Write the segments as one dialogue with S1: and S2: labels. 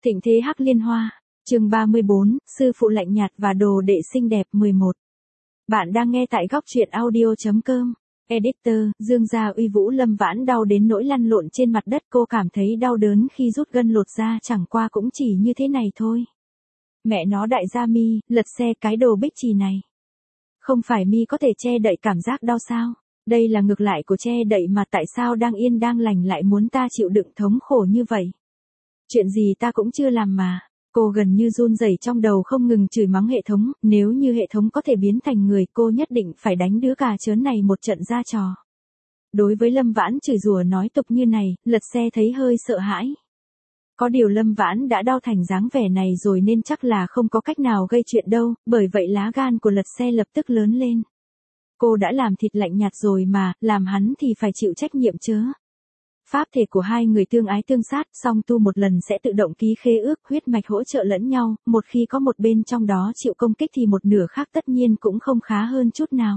S1: Thịnh thế Hắc Liên Hoa, chương 34, sư phụ lạnh nhạt và đồ đệ xinh đẹp 11. Bạn đang nghe tại góc truyện audio.com. Editor, Dương gia uy vũ Lâm Vãn đau đến nỗi lăn lộn trên mặt đất, cô cảm thấy đau đớn khi rút gân lột ra, chẳng qua cũng chỉ như thế này thôi. Mẹ nó đại gia Mi, lật xe cái đồ bích chì này. Không phải Mi có thể che đậy cảm giác đau sao? Đây là ngược lại của che đậy mà, tại sao đang yên đang lành lại muốn ta chịu đựng thống khổ như vậy? Chuyện gì ta cũng chưa làm mà. Cô gần như run rẩy trong đầu, không ngừng chửi mắng hệ thống, nếu như hệ thống có thể biến thành người, cô nhất định phải đánh đứa cà chớn này một trận ra trò. Đối với Lâm Vãn chửi rủa nói tục như này, lật xe thấy hơi sợ hãi. Có điều Lâm Vãn đã đau thành dáng vẻ này rồi nên chắc là không có cách nào gây chuyện đâu, bởi vậy lá gan của lật xe lập tức lớn lên. Cô đã làm thịt lạnh nhạt rồi mà, làm hắn thì phải chịu trách nhiệm chớ. Pháp thể của hai người tương ái tương sát, song tu một lần sẽ tự động ký khế ước, huyết mạch hỗ trợ lẫn nhau, một khi có một bên trong đó chịu công kích thì một nửa khác tất nhiên cũng không khá hơn chút nào.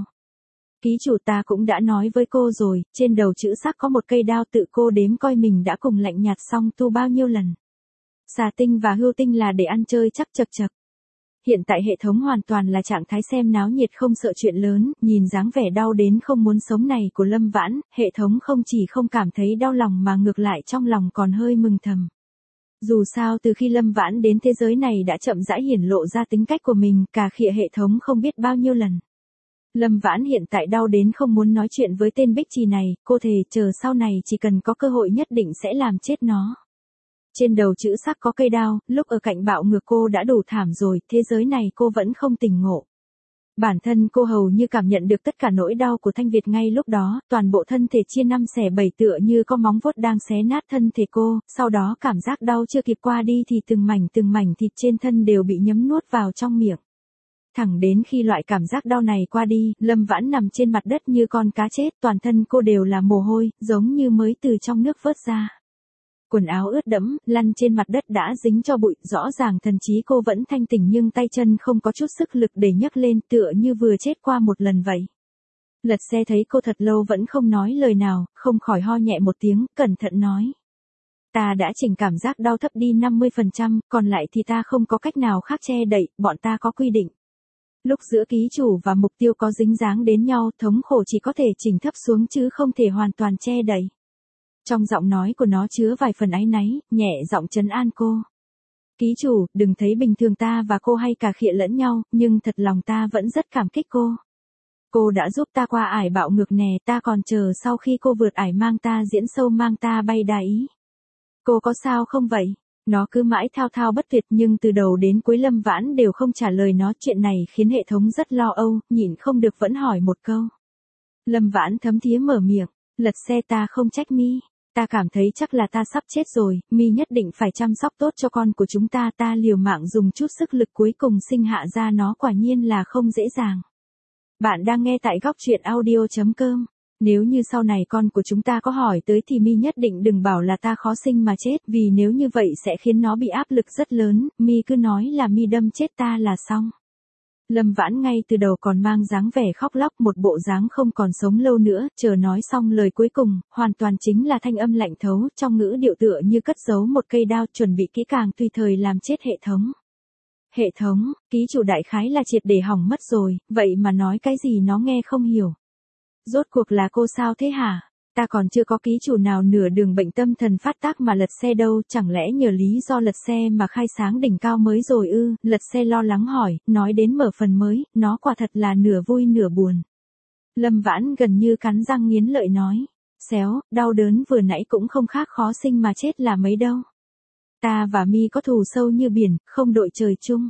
S1: Ký chủ, ta cũng đã nói với cô rồi, trên đầu chữ sắc có một cây đao, tự cô đếm coi mình đã cùng lạnh nhạt song tu bao nhiêu lần. Xà tinh và hưu tinh là để ăn chơi chắc chật chật. Hiện tại hệ thống hoàn toàn là trạng thái xem náo nhiệt không sợ chuyện lớn, nhìn dáng vẻ đau đến không muốn sống này của Lâm Vãn, hệ thống không chỉ không cảm thấy đau lòng mà ngược lại trong lòng còn hơi mừng thầm. Dù sao từ khi Lâm Vãn đến thế giới này đã chậm rãi hiển lộ ra tính cách của mình, cà khịa hệ thống không biết bao nhiêu lần. Lâm Vãn hiện tại đau đến không muốn nói chuyện với tên bích chì này, cô thề chờ sau này chỉ cần có cơ hội nhất định sẽ làm chết nó. Trên đầu chữ sắc có cây đao, lúc ở cạnh bạo ngược cô đã đủ thảm rồi, thế giới này cô vẫn không tỉnh ngộ. Bản thân cô hầu như cảm nhận được tất cả nỗi đau của Thanh Việt ngay lúc đó, toàn bộ thân thể chia năm xẻ bảy tựa như có móng vuốt đang xé nát thân thể cô, sau đó cảm giác đau chưa kịp qua đi thì từng mảnh thịt trên thân đều bị nhấm nuốt vào trong miệng. Thẳng đến khi loại cảm giác đau này qua đi, Lâm Vãn nằm trên mặt đất như con cá chết, toàn thân cô đều là mồ hôi, giống như mới từ trong nước vớt ra. Quần áo ướt đẫm, lăn trên mặt đất đã dính cho bụi, rõ ràng thần trí cô vẫn thanh tỉnh nhưng tay chân không có chút sức lực để nhấc lên, tựa như vừa chết qua một lần vậy. Lật xe thấy cô thật lâu vẫn không nói lời nào, không khỏi ho nhẹ một tiếng, cẩn thận nói. Ta đã chỉnh cảm giác đau thấp đi 50%, còn lại thì ta không có cách nào khác che đậy, bọn ta có quy định. Lúc giữa ký chủ và mục tiêu có dính dáng đến nhau, thống khổ chỉ có thể chỉnh thấp xuống chứ không thể hoàn toàn che đậy. Trong giọng nói của nó chứa vài phần áy náy, nhẹ giọng trấn an cô. Ký chủ, đừng thấy bình thường ta và cô hay cà khịa lẫn nhau, nhưng thật lòng ta vẫn rất cảm kích cô. Cô đã giúp ta qua ải bạo ngược nè, ta còn chờ sau khi cô vượt ải mang ta diễn sâu mang ta bay đà ý. Cô có sao không vậy? Nó cứ mãi thao thao bất tuyệt nhưng từ đầu đến cuối Lâm Vãn đều không trả lời nó, chuyện này khiến hệ thống rất lo âu, nhịn không được vẫn hỏi một câu. Lâm Vãn thấm thía mở miệng, lật xe ta không trách Mi. Ta cảm thấy chắc là ta sắp chết rồi, Mi nhất định phải chăm sóc tốt cho con của chúng ta, ta liều mạng dùng chút sức lực cuối cùng sinh hạ ra nó, quả nhiên là không dễ dàng. Bạn đang nghe tại góc truyện audio.com. Nếu như sau này con của chúng ta có hỏi tới thì Mi nhất định đừng bảo là ta khó sinh mà chết, vì nếu như vậy sẽ khiến nó bị áp lực rất lớn, Mi cứ nói là Mi đâm chết ta là xong. Lâm Vãn ngay từ đầu còn mang dáng vẻ khóc lóc, một bộ dáng không còn sống lâu nữa, chờ nói xong lời cuối cùng, hoàn toàn chính là thanh âm lạnh thấu, trong ngữ điệu tựa như cất giấu một cây đao, chuẩn bị kỹ càng tùy thời làm chết hệ thống. Hệ thống, ký chủ đại khái là triệt để hỏng mất rồi, vậy mà nói cái gì nó nghe không hiểu. Rốt cuộc là cô sao thế hả? Ta còn chưa có ký chủ nào nửa đường bệnh tâm thần phát tác mà lật xe đâu, chẳng lẽ nhờ lý do lật xe mà khai sáng đỉnh cao mới rồi ư? Lật xe lo lắng hỏi, nói đến mở phần mới, nó quả thật là nửa vui nửa buồn. Lâm Vãn gần như cắn răng nghiến lợi nói, xéo, đau đớn vừa nãy cũng không khác khó sinh mà chết là mấy đâu. Ta và Mi có thù sâu như biển, không đội trời chung.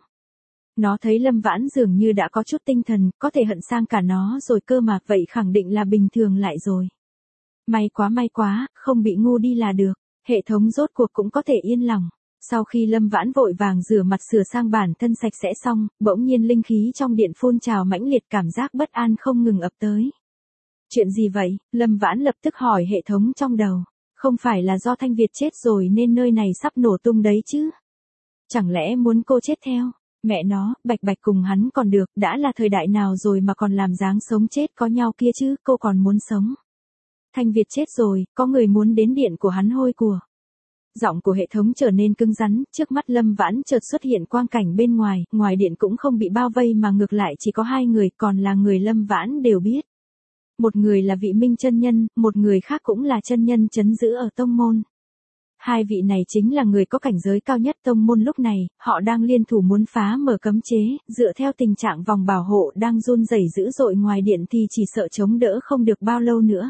S1: Nó thấy Lâm Vãn dường như đã có chút tinh thần, có thể hận sang cả nó rồi cơ mà, vậy khẳng định là bình thường lại rồi. May quá, không bị ngu đi là được, hệ thống rốt cuộc cũng có thể yên lòng. Sau khi Lâm Vãn vội vàng rửa mặt sửa sang bản thân sạch sẽ xong, bỗng nhiên linh khí trong điện phun trào mãnh liệt, cảm giác bất an không ngừng ập tới. Chuyện gì vậy? Lâm Vãn lập tức hỏi hệ thống trong đầu. Không phải là do Thanh Việt chết rồi nên nơi này sắp nổ tung đấy chứ? Chẳng lẽ muốn cô chết theo? Mẹ nó, bạch bạch cùng hắn còn được, đã là thời đại nào rồi mà còn làm dáng sống chết có nhau kia chứ, cô còn muốn sống. Thanh Việt chết rồi, có người muốn đến điện của hắn hôi của. Giọng của hệ thống trở nên cứng rắn, trước mắt Lâm Vãn chợt xuất hiện quang cảnh bên ngoài, ngoài điện cũng không bị bao vây mà ngược lại chỉ có hai người, còn là người Lâm Vãn đều biết. Một người là Vị Minh chân nhân, một người khác cũng là chân nhân trấn giữ ở tông môn. Hai vị này chính là người có cảnh giới cao nhất tông môn lúc này, họ đang liên thủ muốn phá mở cấm chế, dựa theo tình trạng vòng bảo hộ đang run rẩy dữ dội ngoài điện thì chỉ sợ chống đỡ không được bao lâu nữa.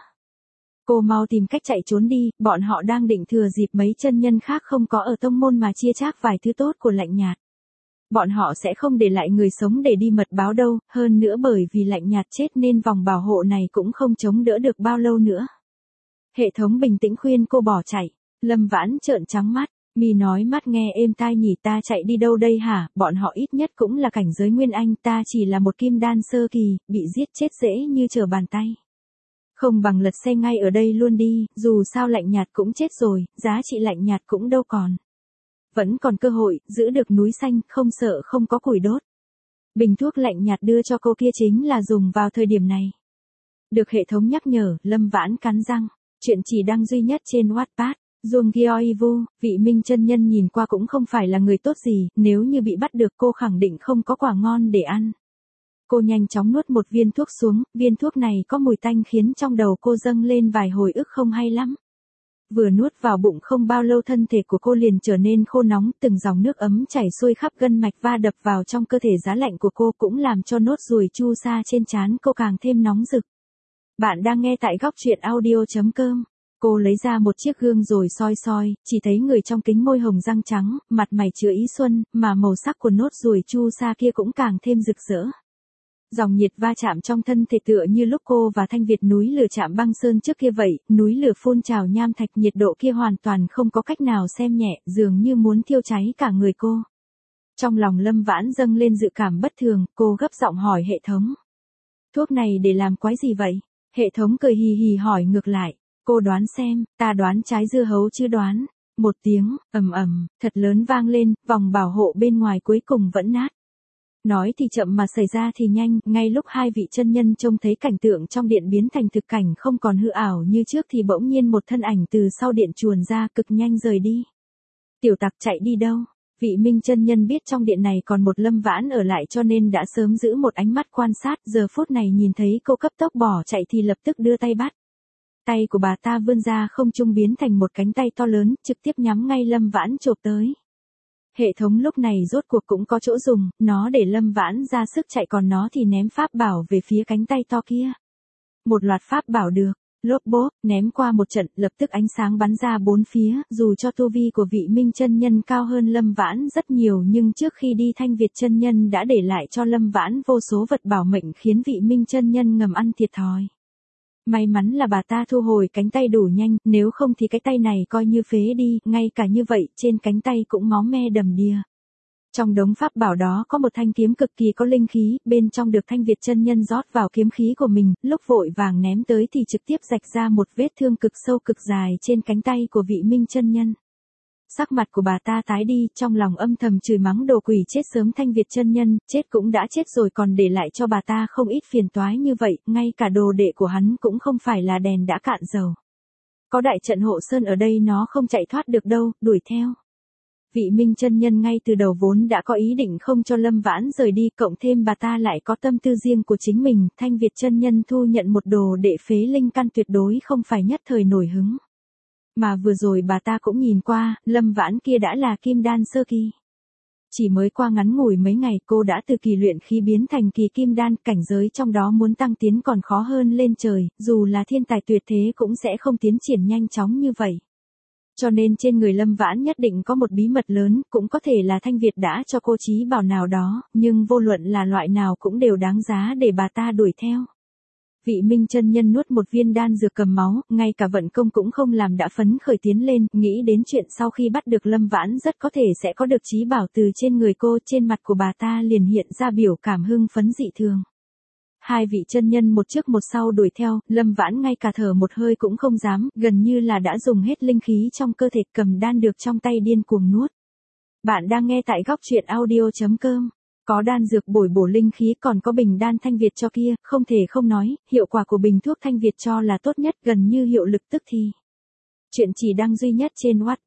S1: Cô mau tìm cách chạy trốn đi, bọn họ đang định thừa dịp mấy chân nhân khác không có ở tông môn mà chia chác vài thứ tốt của Lạnh Nhạt. Bọn họ sẽ không để lại người sống để đi mật báo đâu, hơn nữa bởi vì Lạnh Nhạt chết nên vòng bảo hộ này cũng không chống đỡ được bao lâu nữa. Hệ thống bình tĩnh khuyên cô bỏ chạy. Lâm Vãn trợn trắng mắt, mi nói mắt nghe êm tai nhỉ, ta chạy đi đâu đây hả, bọn họ ít nhất cũng là cảnh giới Nguyên Anh, ta chỉ là một kim đan sơ kỳ, bị giết chết dễ như trở bàn tay. Không bằng lật xe ngay ở đây luôn đi, dù sao Lạnh Nhạt cũng chết rồi, giá trị Lạnh Nhạt cũng đâu còn. Vẫn còn cơ hội, giữ được núi xanh, không sợ không có củi đốt. Bình thuốc Lạnh Nhạt đưa cho cô kia chính là dùng vào thời điểm này. Được hệ thống nhắc nhở, Lâm Vãn cắn răng, chuyện chỉ đăng duy nhất trên Wattpad. Duong Gyeoivu, Vị Minh chân nhân nhìn qua cũng không phải là người tốt gì, nếu như bị bắt được cô khẳng định không có quả ngon để ăn. Cô nhanh chóng nuốt một viên thuốc xuống, viên thuốc này có mùi tanh khiến trong đầu cô dâng lên vài hồi ức không hay lắm. Vừa nuốt vào bụng không bao lâu thân thể của cô liền trở nên khô nóng, từng dòng nước ấm chảy xuôi khắp gân mạch va đập vào trong cơ thể giá lạnh của cô cũng làm cho nốt ruồi chu sa trên trán cô càng thêm nóng rực. Bạn đang nghe tại góc truyện audio.com. Cô lấy ra một chiếc gương rồi soi soi, chỉ thấy người trong kính môi hồng răng trắng, mặt mày chứa ý xuân, mà màu sắc của nốt ruồi chu sa kia cũng càng thêm rực rỡ. Dòng nhiệt va chạm trong thân thể tựa như lúc cô và Thanh Việt núi lửa chạm băng sơn trước kia vậy, núi lửa phun trào nham thạch, nhiệt độ kia hoàn toàn không có cách nào xem nhẹ, dường như muốn thiêu cháy cả người cô. Trong lòng Lâm Vãn dâng lên dự cảm bất thường, cô gấp giọng hỏi hệ thống. Thuốc này để làm quái gì vậy? Hệ thống cười hì hì hỏi ngược lại. Cô đoán xem, ta đoán trái dưa hấu chứ đoán. Một tiếng, ầm ầm, thật lớn vang lên, vòng bảo hộ bên ngoài cuối cùng vẫn nát. Nói thì chậm mà xảy ra thì nhanh, ngay lúc hai vị chân nhân trông thấy cảnh tượng trong điện biến thành thực cảnh không còn hư ảo như trước thì bỗng nhiên một thân ảnh từ sau điện chuồn ra cực nhanh rời đi. Tiểu tặc chạy đi đâu? Vị Minh chân nhân biết trong điện này còn một Lâm Vãn ở lại cho nên đã sớm giữ một ánh mắt quan sát, giờ phút này nhìn thấy cô cấp tốc bỏ chạy thì lập tức đưa tay bắt. Tay của bà ta vươn ra không trung biến thành một cánh tay to lớn, trực tiếp nhắm ngay Lâm Vãn chộp tới. Hệ thống lúc này rốt cuộc cũng có chỗ dùng, nó để Lâm Vãn ra sức chạy còn nó thì ném pháp bảo về phía cánh tay to kia. Một loạt pháp bảo được, lốp bốp, ném qua một trận, lập tức ánh sáng bắn ra bốn phía, dù cho tu vi của Vị Minh chân nhân cao hơn Lâm Vãn rất nhiều nhưng trước khi đi Thanh Việt chân nhân đã để lại cho Lâm Vãn vô số vật bảo mệnh khiến Vị Minh chân nhân ngầm ăn thiệt thòi. May mắn là bà ta thu hồi cánh tay đủ nhanh, nếu không thì cái tay này coi như phế đi, ngay cả như vậy, trên cánh tay cũng máu me đầm đìa. Trong đống pháp bảo đó có một thanh kiếm cực kỳ có linh khí, bên trong được Thanh Việt chân nhân rót vào kiếm khí của mình, lúc vội vàng ném tới thì trực tiếp rạch ra một vết thương cực sâu cực dài trên cánh tay của Vị Minh chân nhân. Sắc mặt của bà ta tái đi, trong lòng âm thầm chửi mắng đồ quỷ chết sớm Thanh Việt chân nhân, chết cũng đã chết rồi còn để lại cho bà ta không ít phiền toái như vậy, ngay cả đồ đệ của hắn cũng không phải là đèn đã cạn dầu. Có đại trận hộ sơn ở đây nó không chạy thoát được đâu, đuổi theo. Vị Minh chân nhân ngay từ đầu vốn đã có ý định không cho Lâm Vãn rời đi, cộng thêm bà ta lại có tâm tư riêng của chính mình, Thanh Việt chân nhân thu nhận một đồ đệ phế linh căn tuyệt đối không phải nhất thời nổi hứng. Mà vừa rồi bà ta cũng nhìn qua, Lâm Vãn kia đã là kim đan sơ kỳ. Chỉ mới qua ngắn ngủi mấy ngày cô đã từ kỳ luyện khí biến thành kỳ kim đan, cảnh giới trong đó muốn tăng tiến còn khó hơn lên trời, dù là thiên tài tuyệt thế cũng sẽ không tiến triển nhanh chóng như vậy. Cho nên trên người Lâm Vãn nhất định có một bí mật lớn, cũng có thể là Thanh Việt đã cho cô trí bảo nào đó, nhưng vô luận là loại nào cũng đều đáng giá để bà ta đuổi theo. Vị Minh chân nhân nuốt một viên đan dược cầm máu, ngay cả vận công cũng không làm đã phấn khởi tiến lên, nghĩ đến chuyện sau khi bắt được Lâm Vãn rất có thể sẽ có được trí bảo từ trên người cô, trên mặt của bà ta liền hiện ra biểu cảm hưng phấn dị thường. Hai vị chân nhân một trước một sau đuổi theo, Lâm Vãn ngay cả thở một hơi cũng không dám, gần như là đã dùng hết linh khí trong cơ thể, cầm đan được trong tay điên cuồng nuốt. Bạn đang nghe tại góc truyện audio.com. Có đan dược bổ linh khí còn có bình đan Thanh Việt cho kia, không thể không nói, hiệu quả của bình thuốc Thanh Việt cho là tốt nhất, gần như hiệu lực tức thì. Chuyện chỉ đăng duy nhất trên Wattpad.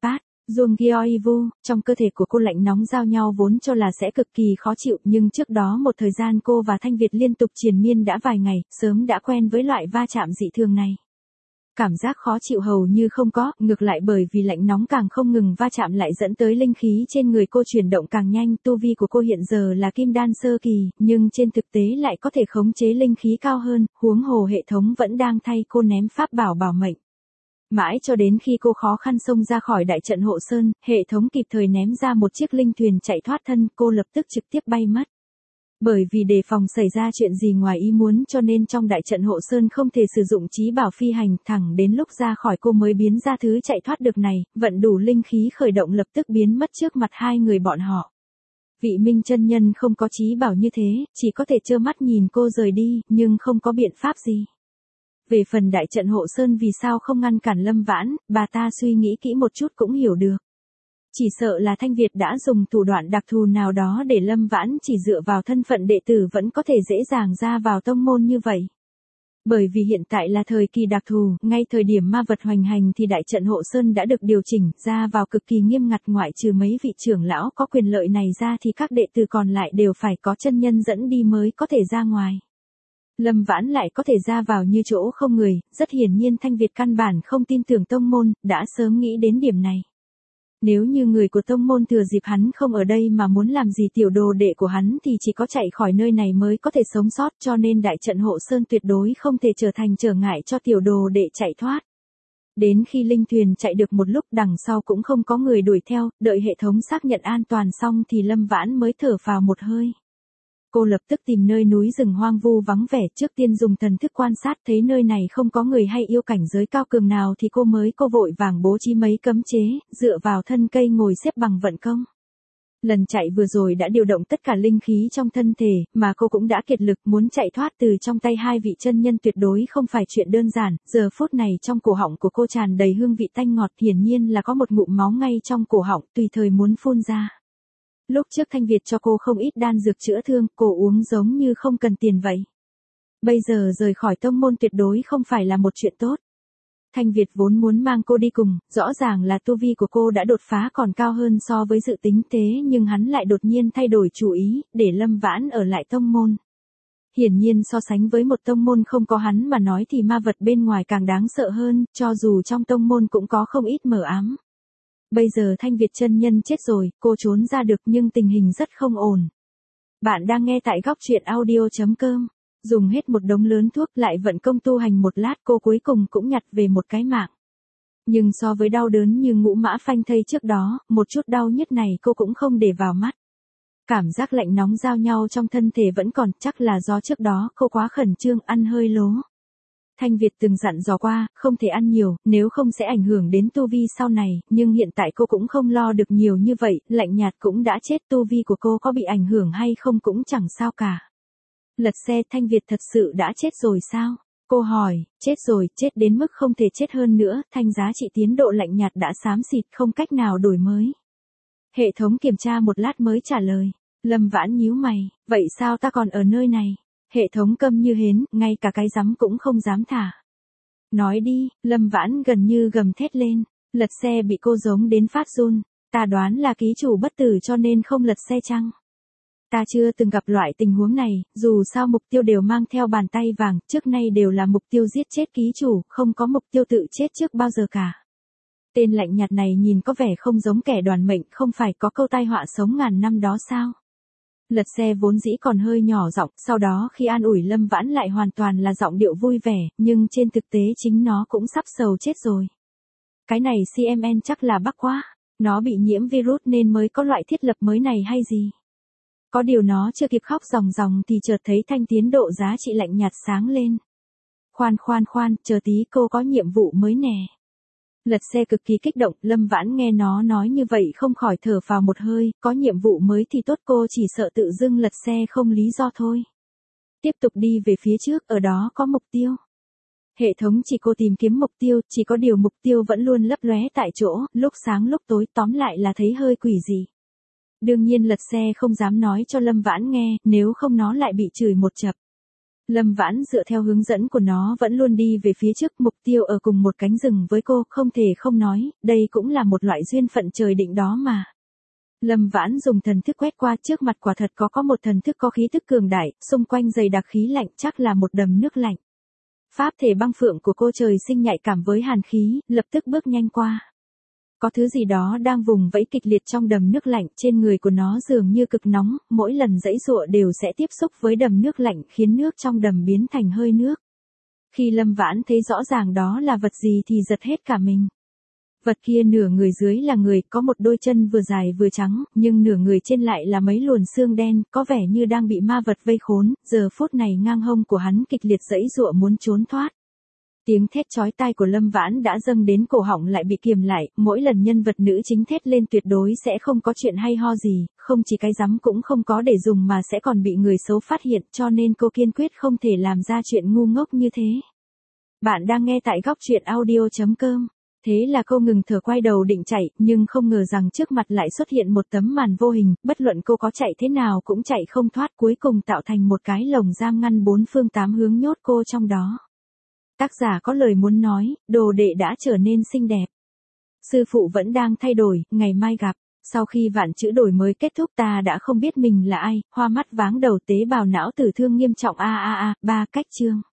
S1: Jung Gyeoivu, trong cơ thể của cô lạnh nóng giao nhau vốn cho là sẽ cực kỳ khó chịu, nhưng trước đó một thời gian cô và Thanh Việt liên tục triền miên đã vài ngày, sớm đã quen với loại va chạm dị thường này. Cảm giác khó chịu hầu như không có, ngược lại bởi vì lạnh nóng càng không ngừng va chạm lại dẫn tới linh khí trên người cô chuyển động càng nhanh. Tu vi của cô hiện giờ là kim đan sơ kỳ, nhưng trên thực tế lại có thể khống chế linh khí cao hơn, huống hồ hệ thống vẫn đang thay cô ném pháp bảo bảo mệnh. Mãi cho đến khi cô khó khăn xông ra khỏi đại trận hộ sơn, hệ thống kịp thời ném ra một chiếc linh thuyền chạy thoát thân, cô lập tức trực tiếp bay mất. Bởi vì đề phòng xảy ra chuyện gì ngoài ý muốn cho nên trong đại trận hộ sơn không thể sử dụng trí bảo phi hành, thẳng đến lúc ra khỏi cô mới biến ra thứ chạy thoát được này, vận đủ linh khí khởi động lập tức biến mất trước mặt hai người bọn họ. Vị Minh chân nhân không có trí bảo như thế, chỉ có thể trơ mắt nhìn cô rời đi, nhưng không có biện pháp gì. Về phần đại trận hộ sơn vì sao không ngăn cản Lâm Vãn, bà ta suy nghĩ kỹ một chút cũng hiểu được. Chỉ sợ là Thanh Việt đã dùng thủ đoạn đặc thù nào đó để Lâm Vãn chỉ dựa vào thân phận đệ tử vẫn có thể dễ dàng ra vào tông môn như vậy. Bởi vì hiện tại là thời kỳ đặc thù, ngay thời điểm ma vật hoành hành thì đại trận hộ sơn đã được điều chỉnh ra vào cực kỳ nghiêm ngặt, ngoại trừ mấy vị trưởng lão có quyền lợi này ra thì các đệ tử còn lại đều phải có chân nhân dẫn đi mới có thể ra ngoài. Lâm Vãn lại có thể ra vào như chỗ không người, rất hiển nhiên Thanh Việt căn bản không tin tưởng tông môn, đã sớm nghĩ đến điểm này. Nếu như người của tông môn thừa dịp hắn không ở đây mà muốn làm gì tiểu đồ đệ của hắn thì chỉ có chạy khỏi nơi này mới có thể sống sót, cho nên đại trận hộ sơn tuyệt đối không thể trở thành trở ngại cho tiểu đồ đệ chạy thoát. Đến khi linh thuyền chạy được một lúc đằng sau cũng không có người đuổi theo, đợi hệ thống xác nhận an toàn xong thì Lâm Vãn mới thở phào một hơi. Cô lập tức tìm nơi núi rừng hoang vu vắng vẻ, trước tiên dùng thần thức quan sát thấy nơi này không có người hay yêu cảnh giới cao cường nào thì cô vội vàng bố trí mấy cấm chế, dựa vào thân cây ngồi xếp bằng vận công. Lần chạy vừa rồi đã điều động tất cả linh khí trong thân thể, mà cô cũng đã kiệt lực, muốn chạy thoát từ trong tay hai vị chân nhân tuyệt đối không phải chuyện đơn giản. Giờ phút này trong cổ họng của cô tràn đầy hương vị tanh ngọt, hiển nhiên là có một ngụm máu ngay trong cổ họng, tùy thời muốn phun ra. Lúc trước Thanh Việt cho cô không ít đan dược chữa thương, cô uống giống như không cần tiền vậy. Bây giờ rời khỏi tông môn tuyệt đối không phải là một chuyện tốt. Thanh Việt vốn muốn mang cô đi cùng, rõ ràng là tu vi của cô đã đột phá còn cao hơn so với dự tính, thế nhưng hắn lại đột nhiên thay đổi chủ ý, để Lâm Vãn ở lại tông môn. Hiển nhiên so sánh với một tông môn không có hắn mà nói thì ma vật bên ngoài càng đáng sợ hơn, cho dù trong tông môn cũng có không ít mờ ám. Bây giờ Thanh Việt chân nhân chết rồi, cô trốn ra được nhưng tình hình rất không ổn. Bạn đang nghe tại góc truyện audio.com. Dùng hết một đống lớn thuốc lại vận công tu hành một lát cô cuối cùng cũng nhặt về một cái mạng. Nhưng so với đau đớn như ngũ mã phanh thây trước đó, một chút đau nhất này cô cũng không để vào mắt. Cảm giác lạnh nóng giao nhau trong thân thể vẫn còn, chắc là do trước đó cô quá khẩn trương ăn hơi lố. Thanh Việt từng dặn dò qua, không thể ăn nhiều, nếu không sẽ ảnh hưởng đến tu vi sau này, nhưng hiện tại cô cũng không lo được nhiều như vậy, lạnh nhạt cũng đã chết, tu vi của cô có bị ảnh hưởng hay không cũng chẳng sao cả. Lật xe, Thanh Việt thật sự đã chết rồi sao? Cô hỏi, chết rồi, chết đến mức không thể chết hơn nữa, thanh giá trị tiến độ lạnh nhạt đã xám xịt không cách nào đổi mới. Hệ thống kiểm tra một lát mới trả lời. Lâm Vãn nhíu mày, vậy sao ta còn ở nơi này? Hệ thống câm như hến, ngay cả cái rắm cũng không dám thả. Nói đi, Lâm Vãn gần như gầm thét lên, lật xe bị cô giống đến phát run, ta đoán là ký chủ bất tử cho nên không lật xe chăng? Ta chưa từng gặp loại tình huống này, dù sao mục tiêu đều mang theo bàn tay vàng, trước nay đều là mục tiêu giết chết ký chủ, không có mục tiêu tự chết trước bao giờ cả. Tên lạnh nhạt này nhìn có vẻ không giống kẻ đoàn mệnh, không phải có câu tai họa sống ngàn năm đó sao? Lật xe vốn dĩ còn hơi nhỏ giọng, sau đó khi an ủi Lâm Vãn lại hoàn toàn là giọng điệu vui vẻ, nhưng trên thực tế chính nó cũng sắp sầu chết rồi. Cái này CMN chắc là bắc quá, nó bị nhiễm virus nên mới có loại thiết lập mới này hay gì? Có điều nó chưa kịp khóc ròng ròng thì chợt thấy thanh tiến độ giá trị lạnh nhạt sáng lên. Khoan, chờ tí cô có nhiệm vụ mới nè. Lật xe cực kỳ kích động, Lâm Vãn nghe nó nói như vậy không khỏi thở phào một hơi, có nhiệm vụ mới thì tốt, cô chỉ sợ tự dưng lật xe không lý do thôi. Tiếp tục đi về phía trước, ở đó có mục tiêu. Hệ thống chỉ cô tìm kiếm mục tiêu, chỉ có điều mục tiêu vẫn luôn lấp lóe tại chỗ, lúc sáng lúc tối, tóm lại là thấy hơi quỷ dị. Đương nhiên lật xe không dám nói cho Lâm Vãn nghe, nếu không nó lại bị chửi một chập. Lâm Vãn dựa theo hướng dẫn của nó vẫn luôn đi về phía trước, mục tiêu ở cùng một cánh rừng với cô, không thể không nói, đây cũng là một loại duyên phận trời định đó mà. Lâm Vãn dùng thần thức quét qua, trước mặt quả thật có một thần thức có khí tức cường đại, xung quanh dày đặc khí lạnh, chắc là một đầm nước lạnh. Pháp thể băng phượng của cô trời sinh nhạy cảm với hàn khí, lập tức bước nhanh qua. Có thứ gì đó đang vùng vẫy kịch liệt trong đầm nước lạnh, trên người của nó dường như cực nóng, mỗi lần giãy giụa đều sẽ tiếp xúc với đầm nước lạnh khiến nước trong đầm biến thành hơi nước. Khi Lâm Vãn thấy rõ ràng đó là vật gì thì giật hết cả mình. Vật kia nửa người dưới là người, có một đôi chân vừa dài vừa trắng, nhưng nửa người trên lại là mấy luồn xương đen, có vẻ như đang bị ma vật vây khốn, giờ phút này ngang hông của hắn kịch liệt giãy giụa muốn trốn thoát. Tiếng thét chói tai của Lâm Vãn đã dâng đến cổ họng lại bị kiềm lại, mỗi lần nhân vật nữ chính thét lên tuyệt đối sẽ không có chuyện hay ho gì, không chỉ cái rắm cũng không có để dùng mà sẽ còn bị người xấu phát hiện, cho nên cô kiên quyết không thể làm ra chuyện ngu ngốc như thế. Bạn đang nghe tại góc truyện audio.com. Thế là cô ngừng thở quay đầu định chạy, nhưng không ngờ rằng trước mặt lại xuất hiện một tấm màn vô hình, bất luận cô có chạy thế nào cũng chạy không thoát, cuối cùng tạo thành một cái lồng giam ngăn bốn phương tám hướng nhốt cô trong đó. Tác giả có lời muốn nói, đồ đệ đã trở nên xinh đẹp. Sư phụ vẫn đang thay đổi, ngày mai gặp. Sau khi vạn chữ đổi mới kết thúc ta đã không biết mình là ai, hoa mắt váng đầu tế bào não tử thương nghiêm trọng 3 cách chương.